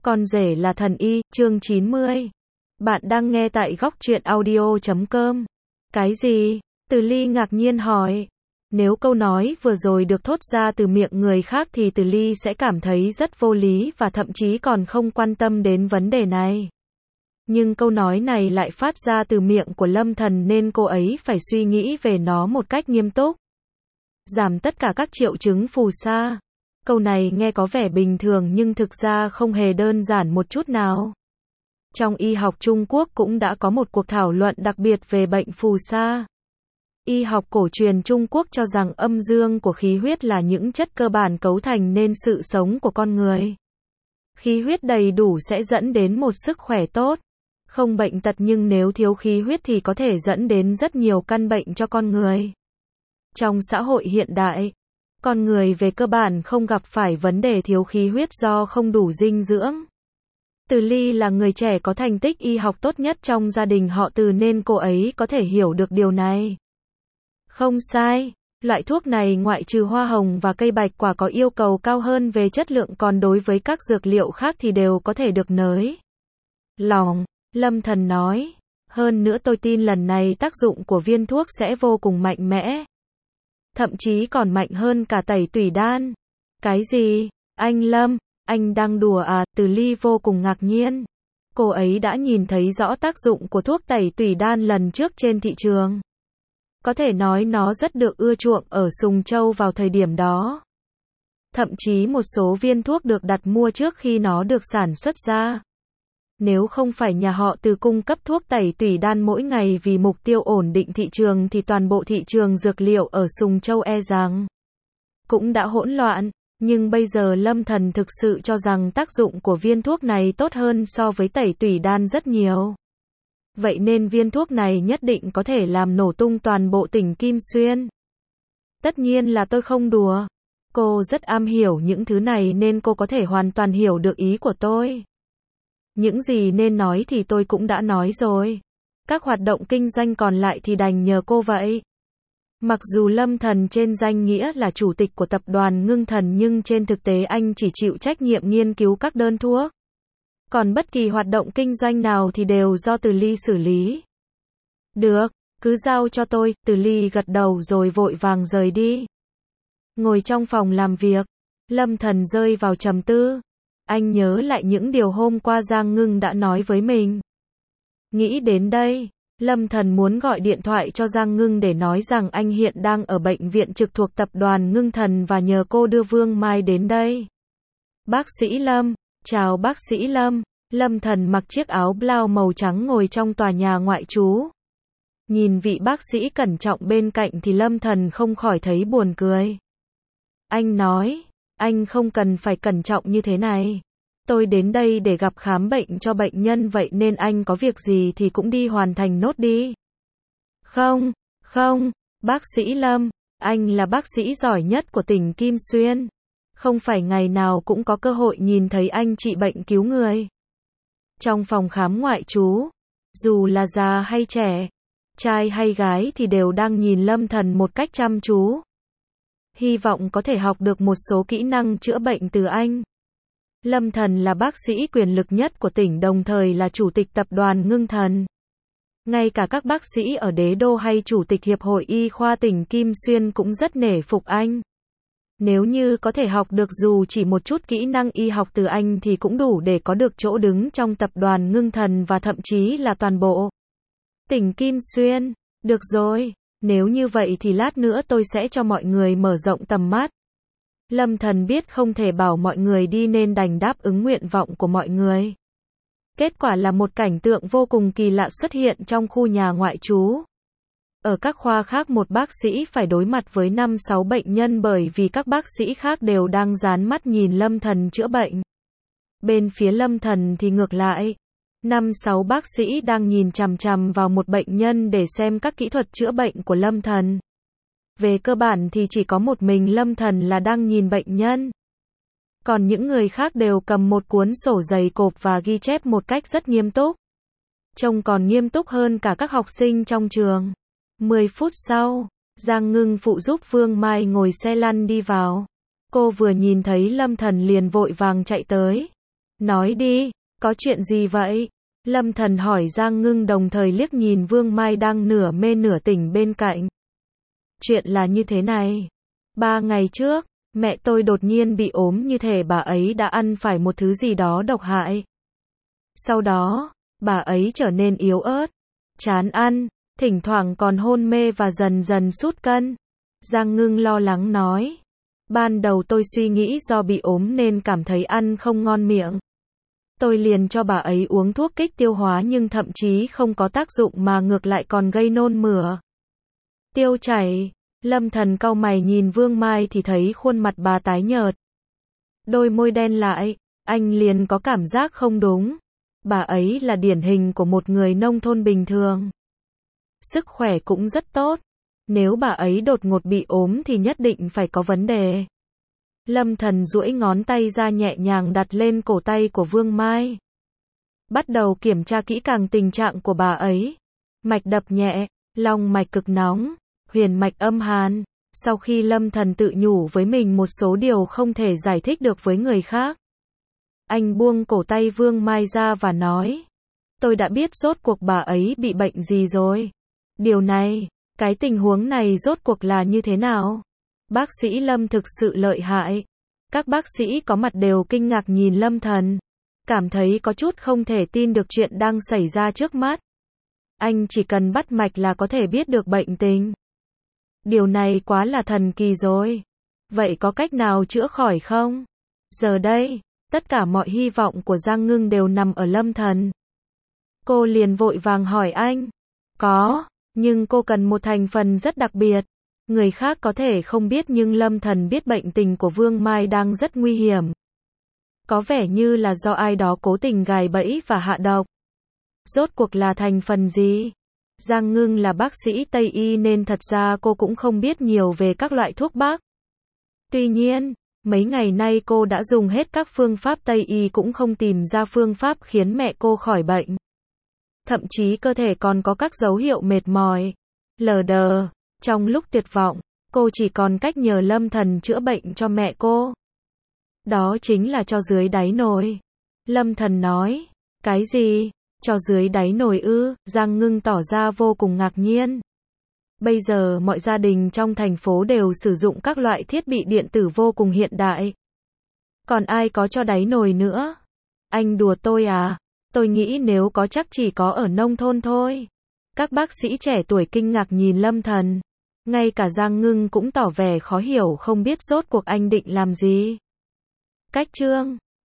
Con rể là thần y, chương 90. Bạn đang nghe tại góc truyện audio.com. Cái gì? Từ Ly ngạc nhiên hỏi. Nếu câu nói vừa rồi được thốt ra từ miệng người khác thì Từ Ly sẽ cảm thấy rất vô lý và thậm chí còn không quan tâm đến vấn đề này. Nhưng câu nói này lại phát ra từ miệng của Lâm Thần nên cô ấy phải suy nghĩ về nó một cách nghiêm túc. Giảm tất cả các triệu chứng phù sa. Câu này nghe có vẻ bình thường nhưng thực ra không hề đơn giản một chút nào. Trong y học Trung Quốc cũng đã có một cuộc thảo luận đặc biệt về bệnh phù sa. Y học cổ truyền Trung Quốc cho rằng âm dương của khí huyết là những chất cơ bản cấu thành nên sự sống của con người. Khí huyết đầy đủ sẽ dẫn đến một sức khỏe tốt, không bệnh tật, nhưng nếu thiếu khí huyết thì có thể dẫn đến rất nhiều căn bệnh cho con người. Trong xã hội hiện đại, con người về cơ bản không gặp phải vấn đề thiếu khí huyết do không đủ dinh dưỡng. Từ Ly là người trẻ có thành tích y học tốt nhất trong gia đình họ Từ nên cô ấy có thể hiểu được điều này. Không sai, loại thuốc này ngoại trừ hoa hồng và cây bạch quả có yêu cầu cao hơn về chất lượng, còn đối với các dược liệu khác thì đều có thể được nới lỏng, Lâm Thần nói. Hơn nữa tôi tin lần này tác dụng của viên thuốc sẽ vô cùng mạnh mẽ. Thậm chí còn mạnh hơn cả tẩy tủy đan. Cái gì? Anh Lâm, anh đang đùa à? Từ Ly vô cùng ngạc nhiên. Cô ấy đã nhìn thấy rõ tác dụng của thuốc tẩy tủy đan lần trước trên thị trường. Có thể nói nó rất được ưa chuộng ở Sùng Châu vào thời điểm đó. Thậm chí một số viên thuốc được đặt mua trước khi nó được sản xuất ra. Nếu không phải nhà họ Từ cung cấp thuốc tẩy tủy đan mỗi ngày vì mục tiêu ổn định thị trường thì toàn bộ thị trường dược liệu ở Sùng Châu e rằng cũng đã hỗn loạn. Nhưng bây giờ Lâm Thần thực sự cho rằng tác dụng của viên thuốc này tốt hơn so với tẩy tủy đan rất nhiều. Vậy nên viên thuốc này nhất định có thể làm nổ tung toàn bộ tỉnh Kim Xuyên. Tất nhiên là tôi không đùa. Cô rất am hiểu những thứ này nên cô có thể hoàn toàn hiểu được ý của tôi. Những gì nên nói thì tôi cũng đã nói rồi. Các hoạt động kinh doanh còn lại thì đành nhờ cô vậy. Mặc dù Lâm Thần trên danh nghĩa là chủ tịch của tập đoàn Ngưng Thần nhưng trên thực tế anh chỉ chịu trách nhiệm nghiên cứu các đơn thuốc. Còn bất kỳ hoạt động kinh doanh nào thì đều do Từ Ly xử lý. Được, cứ giao cho tôi. Từ Ly gật đầu rồi vội vàng rời đi. Ngồi trong phòng làm việc, Lâm Thần rơi vào trầm tư. Anh nhớ lại những điều hôm qua Giang Ngưng đã nói với mình. Nghĩ đến đây, Lâm Thần muốn gọi điện thoại cho Giang Ngưng để nói rằng anh hiện đang ở bệnh viện trực thuộc tập đoàn Ngưng Thần và nhờ cô đưa Vương Mai đến đây. Bác sĩ Lâm, chào bác sĩ Lâm. Lâm Thần mặc chiếc áo blau màu trắng ngồi trong tòa nhà ngoại trú. Nhìn vị bác sĩ cẩn trọng bên cạnh thì Lâm Thần không khỏi thấy buồn cười. Anh nói, anh không cần phải cẩn trọng như thế này. Tôi đến đây để gặp khám bệnh cho bệnh nhân vậy nên anh có việc gì thì cũng đi hoàn thành nốt đi. Không, bác sĩ Lâm, anh là bác sĩ giỏi nhất của tỉnh Kim Xuyên. Không phải ngày nào cũng có cơ hội nhìn thấy anh trị bệnh cứu người. Trong phòng khám ngoại trú, dù là già hay trẻ, trai hay gái thì đều đang nhìn Lâm Thần một cách chăm chú. Hy vọng có thể học được một số kỹ năng chữa bệnh từ anh. Lâm Thần là bác sĩ quyền lực nhất của tỉnh đồng thời là chủ tịch tập đoàn Ngưng Thần. Ngay cả các bác sĩ ở Đế Đô hay chủ tịch Hiệp hội Y khoa tỉnh Kim Xuyên cũng rất nể phục anh. Nếu như có thể học được dù chỉ một chút kỹ năng y học từ anh thì cũng đủ để có được chỗ đứng trong tập đoàn Ngưng Thần và thậm chí là toàn bộ tỉnh Kim Xuyên. Được rồi, nếu như vậy thì lát nữa tôi sẽ cho mọi người mở rộng tầm mắt. Lâm Thần biết không thể bảo mọi người đi nên đành đáp ứng nguyện vọng của mọi người. Kết quả là một cảnh tượng vô cùng kỳ lạ xuất hiện trong khu nhà ngoại trú. Ở các khoa khác một bác sĩ phải đối mặt với 5-6 bệnh nhân bởi vì các bác sĩ khác đều đang dán mắt nhìn Lâm Thần chữa bệnh. Bên phía Lâm Thần thì ngược lại. 5-6 bác sĩ đang nhìn chằm chằm vào một bệnh nhân để xem các kỹ thuật chữa bệnh của Lâm Thần. Về cơ bản thì chỉ có một mình Lâm Thần là đang nhìn bệnh nhân. Còn những người khác đều cầm một cuốn sổ dày cộp và ghi chép một cách rất nghiêm túc. Trông còn nghiêm túc hơn cả các học sinh trong trường. 10 phút sau, Giang Ngưng phụ giúp Vương Mai ngồi xe lăn đi vào. Cô vừa nhìn thấy Lâm Thần liền vội vàng chạy tới. Nói đi, có chuyện gì vậy? Lâm Thần hỏi Giang Ngưng đồng thời liếc nhìn Vương Mai đang nửa mê nửa tỉnh bên cạnh. Chuyện là như thế này. 3 ngày trước, mẹ tôi đột nhiên bị ốm như thể bà ấy đã ăn phải một thứ gì đó độc hại. Sau đó, bà ấy trở nên yếu ớt, chán ăn, thỉnh thoảng còn hôn mê và dần dần sút cân. Giang Ngưng lo lắng nói. Ban đầu tôi suy nghĩ do bị ốm nên cảm thấy ăn không ngon miệng. Tôi liền cho bà ấy uống thuốc kích tiêu hóa nhưng thậm chí không có tác dụng mà ngược lại còn gây nôn mửa. Tiêu chảy. Lâm Thần cau mày nhìn Vương Mai thì thấy khuôn mặt bà tái nhợt. Đôi môi đen lại, anh liền có cảm giác không đúng. Bà ấy là điển hình của một người nông thôn bình thường. Sức khỏe cũng rất tốt. Nếu bà ấy đột ngột bị ốm thì nhất định phải có vấn đề. Lâm Thần duỗi ngón tay ra nhẹ nhàng đặt lên cổ tay của Vương Mai. Bắt đầu kiểm tra kỹ càng tình trạng của bà ấy. Mạch đập nhẹ, long mạch cực nóng, huyền mạch âm hàn. Sau khi Lâm Thần tự nhủ với mình một số điều không thể giải thích được với người khác, anh buông cổ tay Vương Mai ra và nói. Tôi đã biết rốt cuộc bà ấy bị bệnh gì rồi. Điều này, cái tình huống này rốt cuộc là như thế nào? Bác sĩ Lâm thực sự lợi hại. Các bác sĩ có mặt đều kinh ngạc nhìn Lâm Thần. Cảm thấy có chút không thể tin được chuyện đang xảy ra trước mắt. Anh chỉ cần bắt mạch là có thể biết được bệnh tình. Điều này quá là thần kỳ rồi. Vậy có cách nào chữa khỏi không? Giờ đây, tất cả mọi hy vọng của Giang Ngưng đều nằm ở Lâm Thần. Cô liền vội vàng hỏi anh. Có, nhưng cô cần một thành phần rất đặc biệt. Người khác có thể không biết nhưng Lâm Thần biết bệnh tình của Vương Mai đang rất nguy hiểm. Có vẻ như là do ai đó cố tình gài bẫy và hạ độc. Rốt cuộc là thành phần gì? Giang Ngưng là bác sĩ Tây Y nên thật ra cô cũng không biết nhiều về các loại thuốc bắc. Tuy nhiên, mấy ngày nay cô đã dùng hết các phương pháp Tây Y cũng không tìm ra phương pháp khiến mẹ cô khỏi bệnh. Thậm chí cơ thể còn có các dấu hiệu mệt mỏi, lờ đờ. Trong lúc tuyệt vọng, cô chỉ còn cách nhờ Lâm Thần chữa bệnh cho mẹ cô. Đó chính là cho dưới đáy nồi. Lâm Thần nói. Cái gì? Cho dưới đáy nồi ư? Giang Ngưng tỏ ra vô cùng ngạc nhiên. Bây giờ mọi gia đình trong thành phố đều sử dụng các loại thiết bị điện tử vô cùng hiện đại. Còn ai có cho đáy nồi nữa? Anh đùa tôi à? Tôi nghĩ nếu có chắc chỉ có ở nông thôn thôi. Các bác sĩ trẻ tuổi kinh ngạc nhìn Lâm Thần. Ngay cả Giang Ngưng cũng tỏ vẻ khó hiểu không biết rốt cuộc anh định làm gì. Cách chương